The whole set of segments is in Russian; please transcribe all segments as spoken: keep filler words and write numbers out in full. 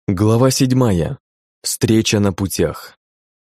Глава седьмая. Встреча на путях.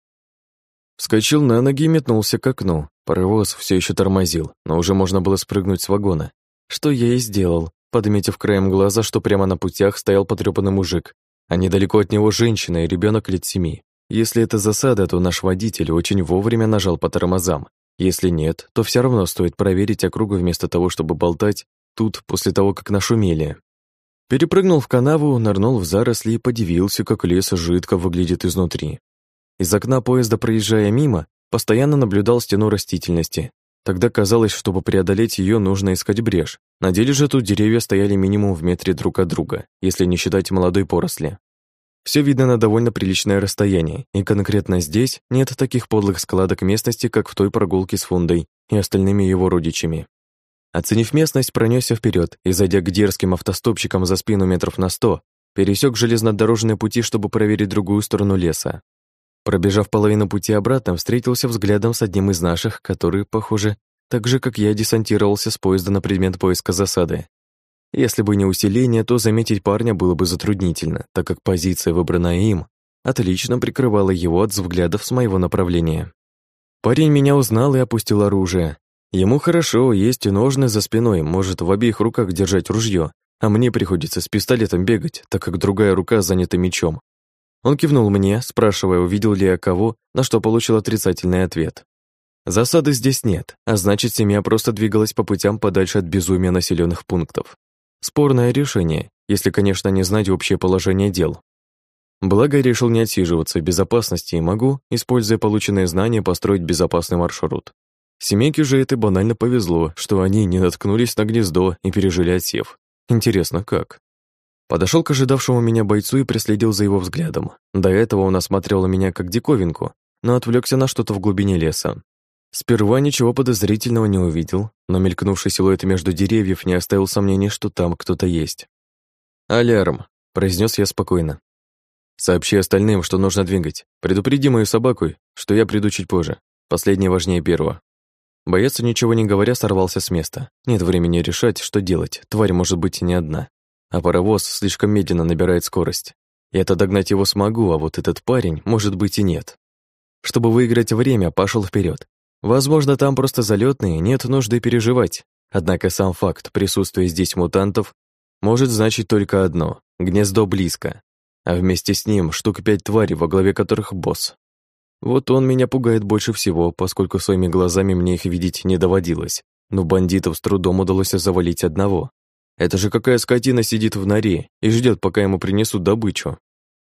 Вскочил на ноги и метнулся к окну. Паровоз все еще тормозил, но уже можно было спрыгнуть с вагона. Что я и сделал, подметив краем глаза, что прямо на путях стоял потрепанный мужик, а недалеко от него женщина и ребенок лет семи. Если это засада, то наш водитель очень вовремя нажал по тормозам. Если нет, то все равно стоит проверить округу вместо того, чтобы болтать тут после того, как нашумели. Перепрыгнул в канаву, нырнул в заросли и подивился, как лес жидко выглядит изнутри. Из окна поезда, проезжая мимо, постоянно наблюдал стену растительности. Тогда казалось, чтобы преодолеть ее, нужно искать брешь. На деле же тут деревья стояли минимум в метре друг от друга, если не считать молодой поросли. Все видно на довольно приличное расстояние, и конкретно здесь нет таких подлых складок местности, как в той прогулке с Фундой и остальными его родичами. Оценив местность, пронесся вперед и, зайдя к дерзким автостопщикам за спину метров на сто, пересек железнодорожные пути, чтобы проверить другую сторону леса. Пробежав половину пути обратно, встретился взглядом с одним из наших, который, похоже, так же, как я, десантировался с поезда на предмет поиска засады. Если бы не усиление, то заметить парня было бы затруднительно, так как позиция, выбранная им, отлично прикрывала его от взглядов с моего направления. Парень меня узнал и опустил оружие. Ему хорошо, есть и ножны за спиной, может в обеих руках держать ружье, а мне приходится с пистолетом бегать, так как другая рука занята мечом. Он кивнул мне, спрашивая, увидел ли я кого, на что получил отрицательный ответ. Засады здесь нет, а значит, семья просто двигалась по путям подальше от безумия населенных пунктов. Спорное решение, если, конечно, не знать общее положение дел. Благо, я решил не отсиживаться в безопасности и могу, используя полученные знания, построить безопасный маршрут. Семейке же это банально повезло, что они не наткнулись на гнездо и пережили отсев. Интересно, как? Подошел к ожидавшему меня бойцу и проследил за его взглядом. До этого он осматривал меня как диковинку, но отвлекся на что-то в глубине леса. Сперва ничего подозрительного не увидел, но мелькнувший силуэт между деревьев не оставил сомнений, что там кто-то есть. «Алярм», — произнес я спокойно. «Сообщи остальным, что нужно двигать. Предупреди мою собаку, что я приду чуть позже. Последнее важнее первого». Боец, ничего не говоря, сорвался с места. Нет времени решать, что делать, тварь может быть не одна. А паровоз слишком медленно набирает скорость. Я-то догнать его смогу, а вот этот парень, может быть, и нет. Чтобы выиграть время, пошел вперед. Возможно, там просто залетные, нет нужды переживать. Однако сам факт присутствия здесь мутантов может значить только одно — гнездо близко. А вместе с ним штук пять тварей, во главе которых босс. Вот он меня пугает больше всего, поскольку своими глазами мне их видеть не доводилось. Но бандитов с трудом удалось завалить одного. Это же какая скотина сидит в норе и ждет, пока ему принесут добычу.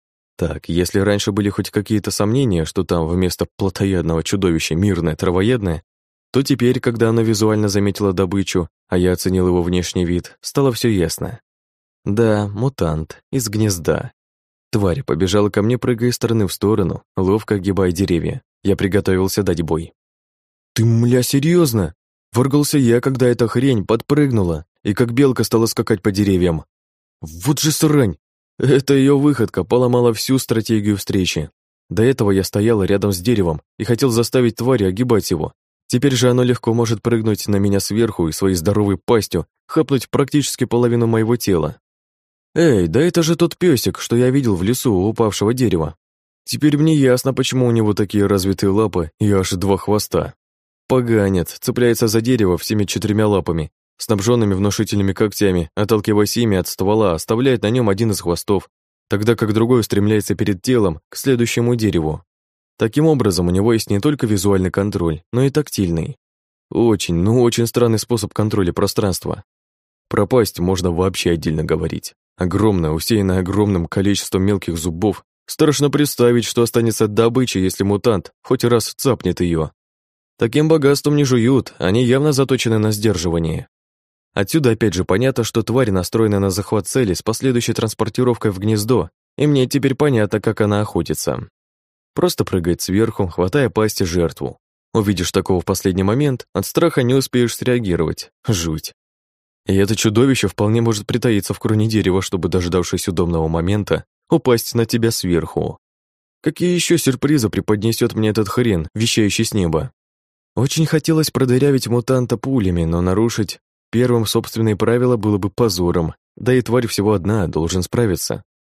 Так, если раньше были хоть какие-то сомнения, что там вместо плотоядного чудовища мирное травоядное, то теперь, когда она визуально заметила добычу, а я оценил его внешний вид, стало все ясно. Да, мутант, из гнезда. Тварь побежала ко мне, прыгая из стороны в сторону, ловко огибая деревья. Я приготовился дать бой. «Ты, мля, серьезно? Воргался я, когда эта хрень подпрыгнула, и как белка стала скакать по деревьям. Вот же срань! Это ее выходка поломала всю стратегию встречи. До этого я стоял рядом с деревом и хотел заставить тварь огибать его. Теперь же оно легко может прыгнуть на меня сверху и своей здоровой пастью хапнуть практически половину моего тела. Эй, да это же тот песик, что я видел в лесу у упавшего дерева. Теперь мне ясно, почему у него такие развитые лапы и аж два хвоста. Поганец цепляется за дерево всеми четырьмя лапами, снабженными внушительными когтями, отталкиваясь ими от ствола, оставляет на нем один из хвостов, тогда как другой устремляется перед телом к следующему дереву. Таким образом, у него есть не только визуальный контроль, но и тактильный. Очень, ну очень странный способ контроля пространства. Пропасть можно вообще отдельно говорить. Огромная, усеянная огромным количеством мелких зубов. Страшно представить, что останется от добычи, если мутант хоть раз цапнет ее. Таким богатством не жуют, они явно заточены на сдерживание. Отсюда опять же понятно, что тварь настроена на захват цели с последующей транспортировкой в гнездо, и мне теперь понятно, как она охотится. Просто прыгает сверху, хватая пасти жертву. Увидишь такого в последний момент, от страха не успеешь среагировать. Жуть. И это чудовище вполне может притаиться в кроне дерева, чтобы, дождавшись удобного момента, упасть на тебя сверху. Какие еще сюрпризы преподнесет мне этот хрен, вещающий с неба? Очень хотелось продырявить мутанта пулями, но нарушить первым собственные правила было бы позором, да и тварь всего одна, должен справиться.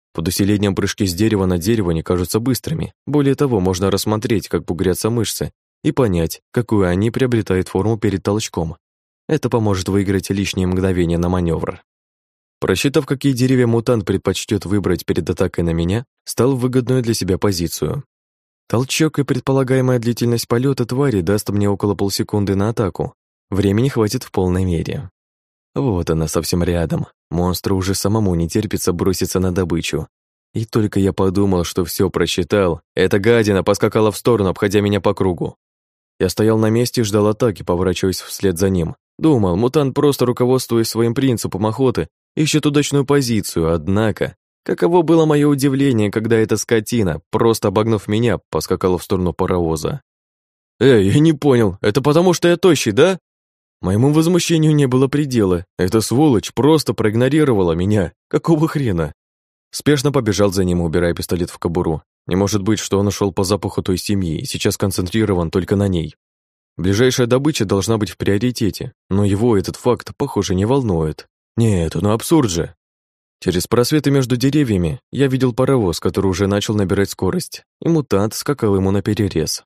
Под усилением прыжки с дерева на дерево не кажутся быстрыми. Более того, можно рассмотреть, как бугрятся мышцы, и понять, какую они приобретают форму перед толчком. Это поможет выиграть лишние мгновения на маневр. Просчитав, какие деревья мутант предпочтет выбрать перед атакой на меня, стал в выгодную для себя позицию. Толчок и предполагаемая длительность полета твари даст мне около полсекунды на атаку. Времени хватит в полной мере. Вот она совсем рядом. Монстру уже самому не терпится броситься на добычу. И только я подумал, что все просчитал, эта гадина поскакала в сторону, обходя меня по кругу. Я стоял на месте и ждал атаки, поворачиваясь вслед за ним. Думал, мутант, просто руководствуясь своим принципом охоты, ищет удачную позицию, однако... Каково было мое удивление, когда эта скотина, просто обогнув меня, поскакала в сторону паровоза. «Эй, я не понял, это потому что я тощий, да?» Моему возмущению не было предела. Эта сволочь просто проигнорировала меня. Какого хрена? Спешно побежал за ним, убирая пистолет в кобуру. Не может быть, что он ушел по запаху той семьи и сейчас концентрирован только на ней. Ближайшая добыча должна быть в приоритете, но его этот факт, похоже, не волнует. Нет, ну абсурд же. Через просветы между деревьями я видел паровоз, который уже начал набирать скорость, и мутант скакал ему наперерез.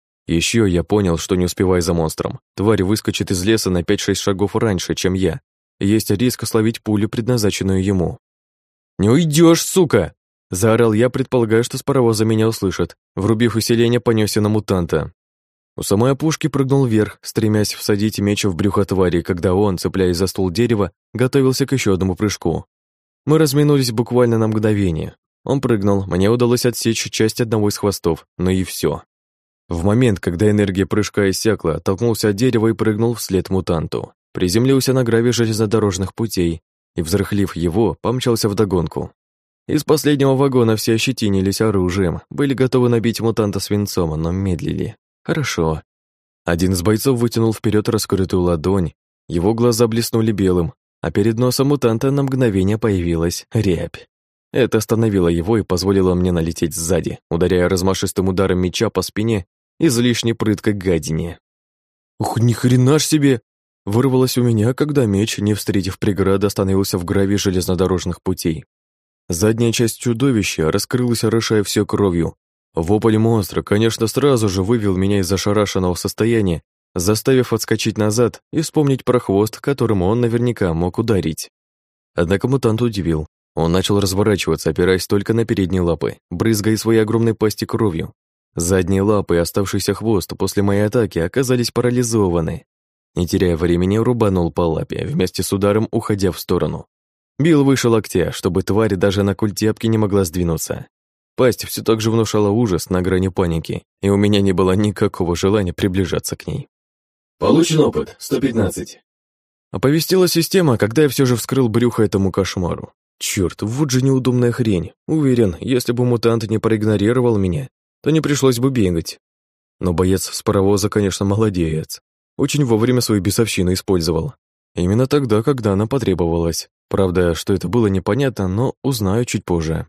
Еще я понял, что не успеваю за монстром. Тварь выскочит из леса на пять-шесть шагов раньше, чем я. Есть риск словить пулю, предназначенную ему. «Не уйдешь, сука!» Заорал я, предполагая, что с паровоза меня услышат. Врубив усиление, понесся на мутанта. У самой опушки прыгнул вверх, стремясь всадить меч в брюхо твари, когда он, цепляясь за ствол дерева, готовился к еще одному прыжку. Мы разминулись буквально на мгновение. Он прыгнул, мне удалось отсечь часть одного из хвостов, но и все. В момент, когда энергия прыжка иссякла, оттолкнулся от дерева и прыгнул вслед мутанту. Приземлился на гравий железнодорожных путей и, взрыхлив его, помчался вдогонку. Из последнего вагона все ощетинились оружием, были готовы набить мутанта свинцом, но медлили. Хорошо. Один из бойцов вытянул вперед раскрытую ладонь, его глаза блеснули белым, а перед носом мутанта на мгновение появилась рябь. Это остановило его и позволило мне налететь сзади, ударяя размашистым ударом меча по спине излишне прыткой гадине. «Ух, ни хрена ж себе!» Вырвалось у меня, когда меч, не встретив преграды, остановился в гравии железнодорожных путей. Задняя часть чудовища раскрылась, орошая все кровью. Вопль монстра, конечно, сразу же вывел меня из ошарашенного состояния, заставив отскочить назад и вспомнить про хвост, которым он наверняка мог ударить. Однако мутант удивил. Он начал разворачиваться, опираясь только на передние лапы, брызгая своей огромной пасти кровью. Задние лапы и оставшийся хвост после моей атаки оказались парализованы. Не теряя времени, рубанул по лапе, вместе с ударом уходя в сторону. Бил выше локтя, чтобы тварь даже на культяпке не могла сдвинуться. Пасть все так же внушала ужас на грани паники, и у меня не было никакого желания приближаться к ней. Получен опыт, сто пятнадцать. Оповестила система, когда я все же вскрыл брюхо этому кошмару. Черт, вот же неудобная хрень. Уверен, если бы мутант не проигнорировал меня, то не пришлось бы бегать. Но боец с паровоза, конечно, молодец. Очень вовремя свою бесовщину использовал. Именно тогда, когда она потребовалась. Правда, что это было непонятно, но узнаю чуть позже.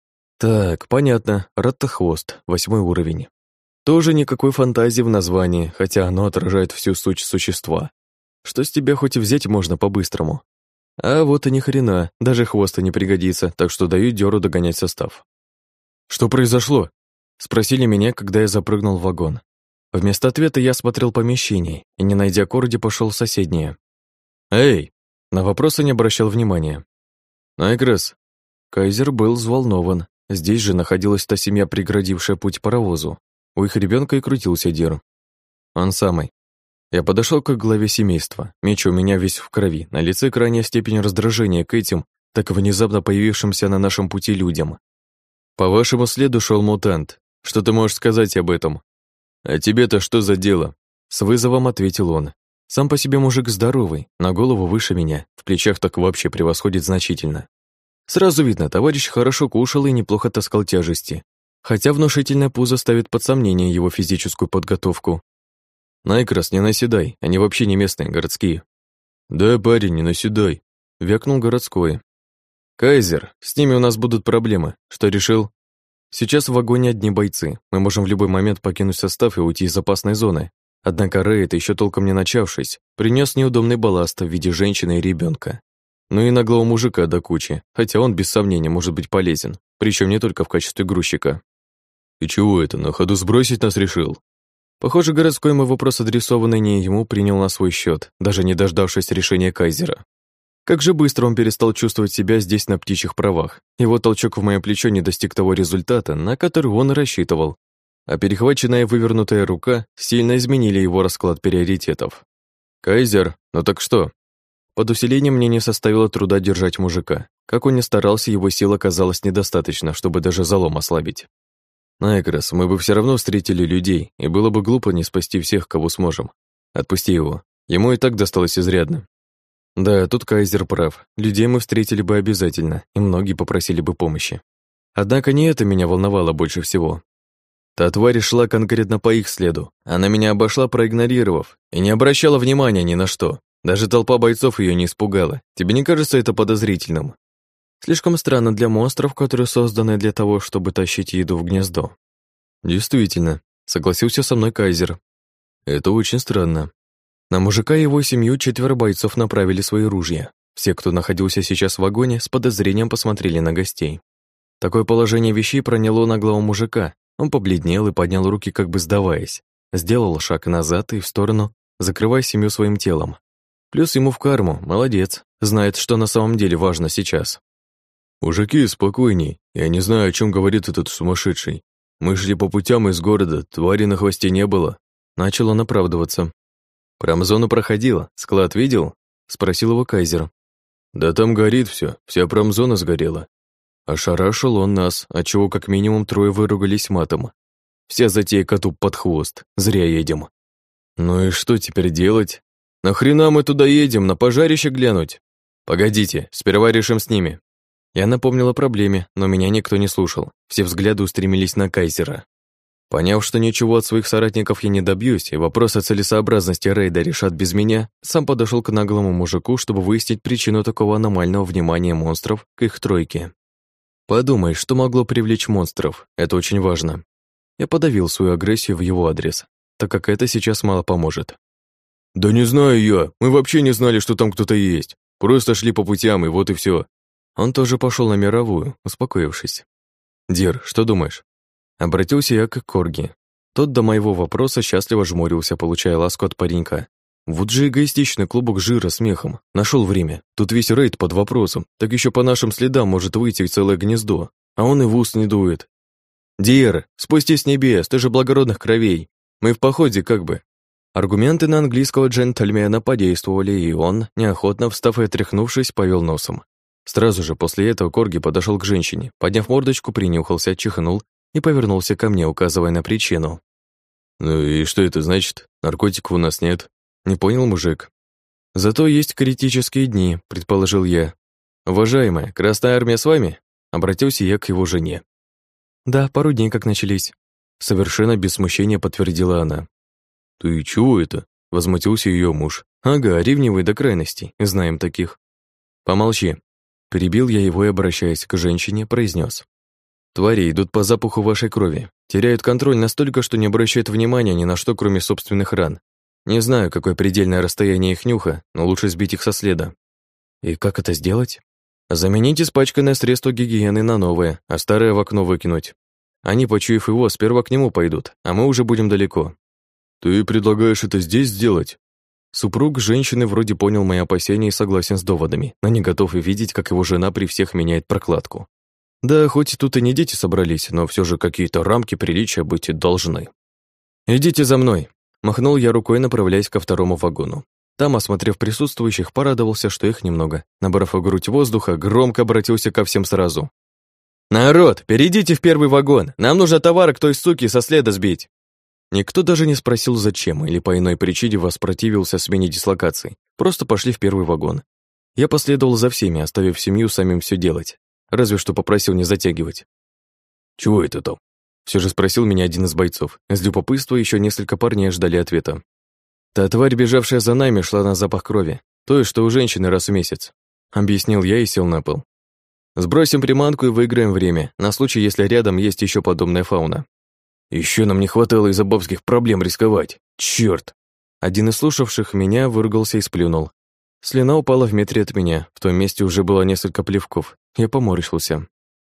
Так, понятно, раттохвост, восьмой уровень. Тоже никакой фантазии в названии, хотя оно отражает всю суть существа. Что с тебя хоть и взять можно по-быстрому. А вот и ни хрена, даже хвоста не пригодится, так что даю дёру догонять состав. Что произошло? Спросили меня, когда я запрыгнул в вагон. Вместо ответа я осмотрел помещение и, не найдя Корди, пошел в соседнее. «Эй!» На вопросы не обращал внимания. «Найкрес!» Кайзер был взволнован. Здесь же находилась та семья, преградившая путь паровозу. У их ребенка и крутился Дир. Он самый. Я подошел к главе семейства. Меч у меня весь в крови, на лице крайняя степень раздражения к этим, так внезапно появившимся на нашем пути людям. «По вашему следу шел мутант. Что ты можешь сказать об этом?» «А тебе-то что за дело?» С вызовом ответил он. Сам по себе мужик здоровый, на голову выше меня, в плечах так вообще превосходит значительно. Сразу видно, товарищ хорошо кушал и неплохо таскал тяжести, хотя внушительное пузо ставит под сомнение его физическую подготовку. «Найкрас, не наседай, они вообще не местные, городские». «Да, парень, не наседай», — вякнул городской. «Кайзер, с ними у нас будут проблемы. Что решил?» «Сейчас в вагоне одни бойцы. Мы можем в любой момент покинуть состав и уйти из опасной зоны. Однако рейд, еще толком не начавшись, принес неудобный балласт в виде женщины и ребенка. Ну и наглого мужика до кучи, хотя он без сомнения может быть полезен, причем не только в качестве грузчика. «И чего это, на ходу сбросить нас решил?» Похоже, городской мой вопрос, адресованный не ему, принял на свой счет, даже не дождавшись решения кайзера. Как же быстро он перестал чувствовать себя здесь на птичьих правах. Его толчок в моё плечо не достиг того результата, на который он и рассчитывал. А перехваченная и вывернутая рука сильно изменили его расклад приоритетов. «Кайзер, ну так что?» Под усилением мне не составило труда держать мужика. Как он ни старался, его сил оказалось недостаточно, чтобы даже залом ослабить. «Найкрос, мы бы все равно встретили людей, и было бы глупо не спасти всех, кого сможем. Отпусти его. Ему и так досталось изрядно». Да, тут кайзер прав. Людей мы встретили бы обязательно, и многие попросили бы помощи. Однако не это меня волновало больше всего. Та тварь шла конкретно по их следу. Она меня обошла, проигнорировав, и не обращала внимания ни на что. Даже толпа бойцов ее не испугала. Тебе не кажется это подозрительным? Слишком странно для монстров, которые созданы для того, чтобы тащить еду в гнездо. Действительно, согласился со мной кайзер. Это очень странно. На мужика и его семью четверо бойцов направили свои ружья. Все, кто находился сейчас в вагоне, с подозрением посмотрели на гостей. Такое положение вещей проняло наглого мужика. Он побледнел и поднял руки, как бы сдаваясь. Сделал шаг назад и в сторону, закрывая семью своим телом. Плюс ему в карму, молодец, знает, что на самом деле важно сейчас. «Мужики, спокойней, я не знаю, о чем говорит этот сумасшедший. Мы шли по путям из города, твари на хвосте не было». Начал он оправдываться. «Промзону проходила, склад видел?» Спросил его кайзер. «Да там горит все, вся промзона сгорела». Ошарашил он нас, отчего как минимум трое выругались матом. Вся затея коту под хвост, зря едем. «Ну и что теперь делать? Нахрена мы туда едем, на пожарище глянуть? Погодите, сперва решим с ними». Я напомнил о проблеме, но меня никто не слушал. Все взгляды устремились на кайзера. Поняв, что ничего от своих соратников я не добьюсь, и вопрос о целесообразности рейда решат без меня, сам подошел к наглому мужику, чтобы выяснить причину такого аномального внимания монстров к их тройке. Подумай, что могло привлечь монстров, это очень важно. Я подавил свою агрессию в его адрес, так как это сейчас мало поможет. «Да не знаю я, мы вообще не знали, что там кто-то есть. Просто шли по путям, и вот и все. Он тоже пошел на мировую, успокоившись. «Дир, что думаешь?» Обратился я к Корги. Тот до моего вопроса счастливо жмурился, получая ласку от паренька. Вот же эгоистичный клубок жира с мехом. Нашел время. Тут весь рейд под вопросом. Так еще по нашим следам может выйти целое гнездо. А он и в ус не дует. «Дир, спустись с небес, ты же благородных кровей. Мы в походе как бы». Аргументы на английского джентльмена подействовали, и он, неохотно встав и отряхнувшись, повел носом. Сразу же после этого Корги подошел к женщине, подняв мордочку, принюхался, чихнул и повернулся ко мне, указывая на причину. «Ну и что это значит? Наркотиков у нас нет». Не понял мужик. «Зато есть критические дни», — предположил я. «Уважаемая, Красная Армия с вами?» Обратился я к его жене. «Да, пару дней как начались», — совершенно без смущения подтвердила она. «Ты чего это?» — возмутился ее муж. «Ага, ревнивый до крайностей, знаем таких». «Помолчи». Перебил я его и, обращаясь к женщине, произнес. «Твари идут по запаху вашей крови, теряют контроль настолько, что не обращают внимания ни на что, кроме собственных ран. Не знаю, какое предельное расстояние их нюха, но лучше сбить их со следа». «И как это сделать?» «Заменить испачканное средство гигиены на новое, а старое в окно выкинуть. Они, почуяв его, сперва к нему пойдут, а мы уже будем далеко». «Ты предлагаешь это здесь сделать?» Супруг женщины вроде понял мои опасения и согласен с доводами, но не готов и видеть, как его жена при всех меняет прокладку. Да, хоть тут и не дети собрались, но все же какие-то рамки приличия быть и должны. «Идите за мной», — махнул я рукой, направляясь ко второму вагону. Там, осмотрев присутствующих, порадовался, что их немного. Набрав в грудь воздуха, громко обратился ко всем сразу. «Народ, перейдите в первый вагон, нам нужно товар к той суке со следа сбить». Никто даже не спросил, зачем, или по иной причине воспротивился смене дислокаций. Просто пошли в первый вагон. Я последовал за всеми, оставив семью самим все делать. Разве что попросил не затягивать. «Чего это там?» Все же спросил меня один из бойцов. С любопытства еще несколько парней ждали ответа. «Та тварь, бежавшая за нами, шла на запах крови. То, что у женщины раз в месяц», — объяснил я и сел на пол. «Сбросим приманку и выиграем время, на случай, если рядом есть еще подобная фауна». Еще нам не хватало из-за бабских проблем рисковать. Черт! Один из слушавших меня выругался и сплюнул. Слюна упала в метре от меня, в том месте уже было несколько плевков. Я поморщился.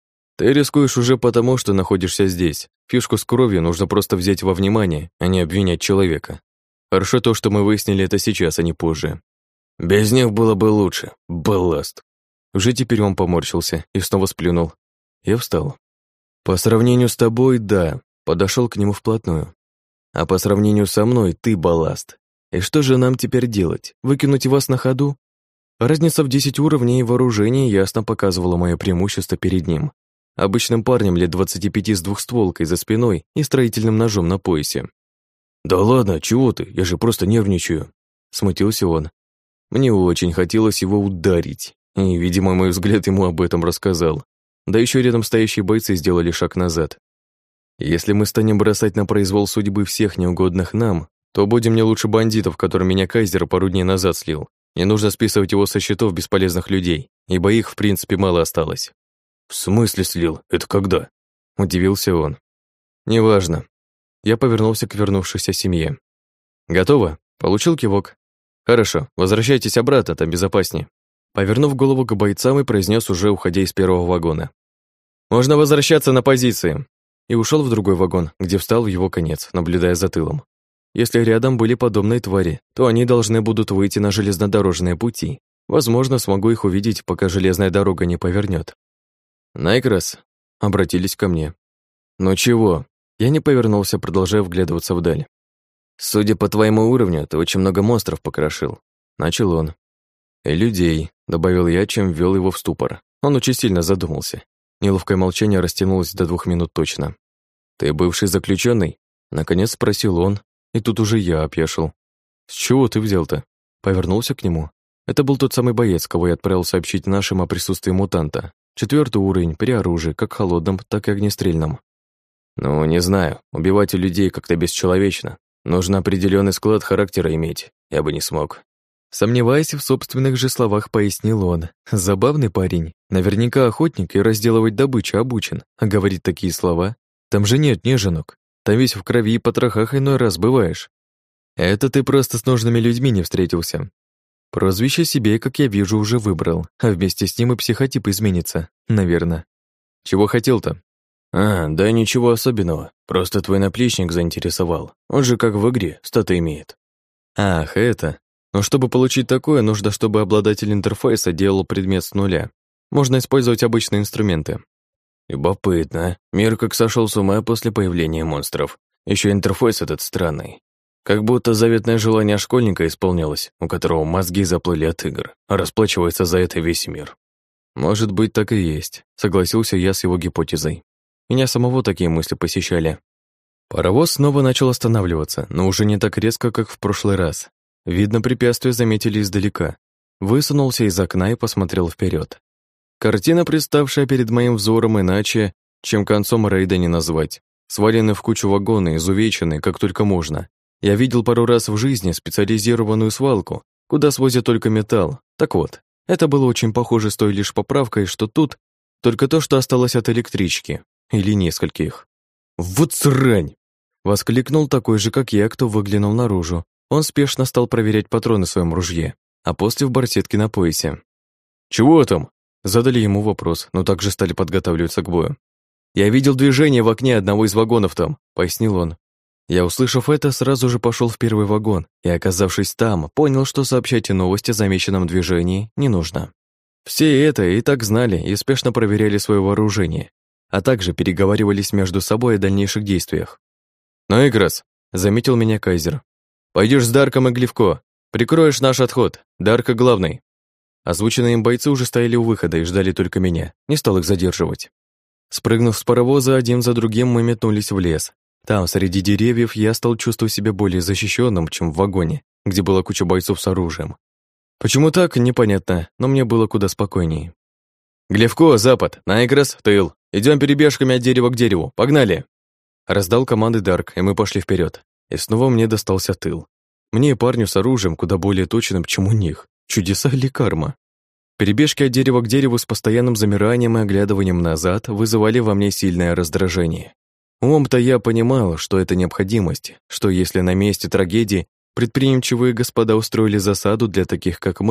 Ты рискуешь уже потому, что находишься здесь. Фишку с кровью нужно просто взять во внимание, а не обвинять человека. Хорошо то, что мы выяснили это сейчас, а не позже. Без них было бы лучше. Балласт. Уже теперь он поморщился и снова сплюнул. Я встал. По сравнению с тобой, да. Подошел к нему вплотную. А по сравнению со мной, ты балласт. И что же нам теперь делать? Выкинуть вас на ходу? Разница в десять уровней вооружения ясно показывала мое преимущество перед ним. Обычным парнем лет двадцати пяти с двухстволкой за спиной и строительным ножом на поясе. «Да ладно, чего ты? Я же просто нервничаю», — смутился он. Мне очень хотелось его ударить, и, видимо, мой взгляд ему об этом рассказал. Да еще рядом стоящие бойцы сделали шаг назад. Если мы станем бросать на произвол судьбы всех неугодных нам, то будем не лучше бандитов, которым меня Кайзер пару дней назад слил. Не нужно списывать его со счетов бесполезных людей, ибо их, в принципе, мало осталось. «В смысле слил? Это когда?» – удивился он. «Неважно». Я повернулся к вернувшейся семье. «Готово?» – получил кивок. «Хорошо, возвращайтесь обратно, там безопаснее». Повернув голову к бойцам и произнес, уже уходя из первого вагона. «Можно возвращаться на позиции». И ушел в другой вагон, где встал в его конец, наблюдая за тылом. Если рядом были подобные твари, то они должны будут выйти на железнодорожные пути. Возможно, смогу их увидеть, пока железная дорога не повернет. «Найкрас», — обратились ко мне. «Ну чего?» Я не повернулся, продолжая вглядываться вдаль. «Судя по твоему уровню, ты очень много монстров покрошил», — начал он. «И людей», — добавил я, чем ввел его в ступор. Он очень сильно задумался. Неловкое молчание растянулось до двух минут точно. «Ты бывший заключенный?» — наконец спросил он, и тут уже я опешил. «С чего ты взял-то?» Повернулся к нему. Это был тот самый боец, кого я отправил сообщить нашим о присутствии мутанта. Четвертый уровень, при оружии, как холодном, так и огнестрельном. «Ну, не знаю, убивать у людей как-то бесчеловечно. Нужно определенный склад характера иметь, я бы не смог». Сомневаясь в собственных же словах, пояснил он. Забавный парень. Наверняка охотник и разделывать добычу обучен. А говорит такие слова. Там же нет неженок. Там весь в крови и потрохах иной раз бываешь. Это ты просто с нужными людьми не встретился. Прозвище себе, как я вижу, уже выбрал. А вместе с ним и психотип изменится. Наверное. Чего хотел-то? А, да ничего особенного. Просто твой наплечник заинтересовал. Он же как в игре, статы имеет. Ах, это... Но чтобы получить такое, нужно, чтобы обладатель интерфейса делал предмет с нуля. Можно использовать обычные инструменты. Любопытно. Мир как сошел с ума после появления монстров. Еще интерфейс этот странный. Как будто заветное желание школьника исполнялось, у которого мозги заплыли от игр, а расплачивается за это весь мир. Может быть, так и есть, согласился я с его гипотезой. Меня самого такие мысли посещали. Паровоз снова начал останавливаться, но уже не так резко, как в прошлый раз. Видно, препятствие заметили издалека. Высунулся из окна и посмотрел вперед. Картина, представшая перед моим взором, иначе, чем концом рейда не назвать. Свалены в кучу вагоны, изувечены, как только можно. Я видел пару раз в жизни специализированную свалку, куда свозят только металл. Так вот, это было очень похоже с той лишь поправкой, что тут только то, что осталось от электрички. Или нескольких. «Вот срань!» Воскликнул такой же, как я, кто выглянул наружу. Он спешно стал проверять патроны в своем ружье, а после в барсетке на поясе. «Чего там?» Задали ему вопрос, но также стали подготавливаться к бою. «Я видел движение в окне одного из вагонов там», — пояснил он. Я, услышав это, сразу же пошел в первый вагон и, оказавшись там, понял, что сообщать новости о замеченном движении не нужно. Все это и так знали и спешно проверяли свое вооружение, а также переговаривались между собой о дальнейших действиях. «Ну, Играс», — заметил меня Кайзер. «Пойдешь с Дарком и Глевко. Прикроешь наш отход. Дарка главный». Озвученные им бойцы уже стояли у выхода и ждали только меня. Не стал их задерживать. Спрыгнув с паровоза, один за другим мы метнулись в лес. Там, среди деревьев, я стал чувствовать себя более защищенным, чем в вагоне, где была куча бойцов с оружием. Почему так, непонятно, но мне было куда спокойнее. «Глевко, запад, Найграс, тыл. Идем перебежками от дерева к дереву. Погнали!» Раздал команды Дарк, и мы пошли вперед. И снова мне достался тыл. Мне, парню с оружием, куда более точным, чем у них. Чудеса или карма? Перебежки от дерева к дереву с постоянным замиранием и оглядыванием назад вызывали во мне сильное раздражение. Умом-то я понимал, что это необходимость, что если на месте трагедии предприимчивые господа устроили засаду для таких, как мы,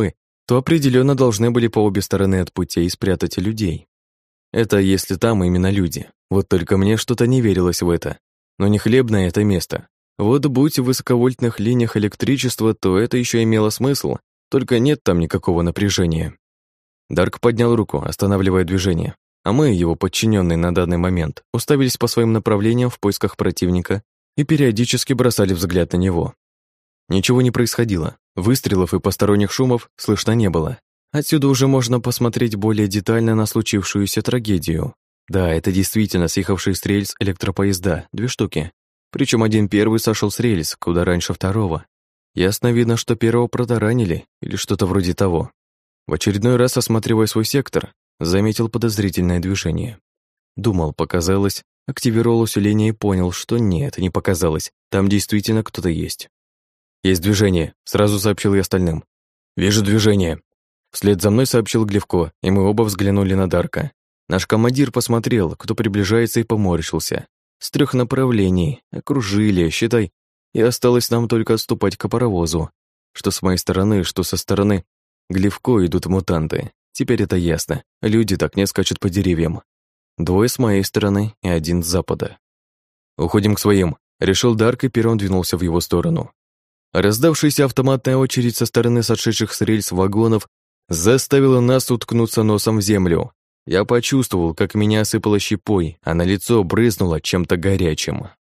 то определенно должны были по обе стороны от путей спрятать людей. Это если там именно люди. Вот только мне что-то не верилось в это. Но не хлебное это место. Вот будь в высоковольтных линиях электричества, то это еще имело смысл, только нет там никакого напряжения. Дарк поднял руку, останавливая движение, а мы, его подчиненные на данный момент, уставились по своим направлениям в поисках противника и периодически бросали взгляд на него. Ничего не происходило, выстрелов и посторонних шумов слышно не было. Отсюда уже можно посмотреть более детально на случившуюся трагедию. Да, это действительно съехавшие с рельс электропоезда, две штуки. Причем один первый сошел с рельс, куда раньше второго. Ясно видно, что первого протаранили, или что-то вроде того. В очередной раз, осматривая свой сектор, заметил подозрительное движение. Думал, показалось, активировал усиление и понял, что нет, не показалось, там действительно кто-то есть. «Есть движение», — сразу сообщил я остальным. «Вижу движение». Вслед за мной сообщил Глевко, и мы оба взглянули на Дарка. Наш командир посмотрел, кто приближается, и поморщился. С трех направлений, окружили, считай, и осталось нам только отступать к паровозу. Что с моей стороны, что со стороны Глевко идут мутанты. Теперь это ясно, люди так не скачут по деревьям. Двое с моей стороны и один с запада. «Уходим к своим», — решил Дарк, и первым двинулся в его сторону. Раздавшаяся автоматная очередь со стороны сошедших с рельс вагонов заставила нас уткнуться носом в землю. Я почувствовал, как меня осыпало щепой, а на лицо брызнуло чем-то горячим.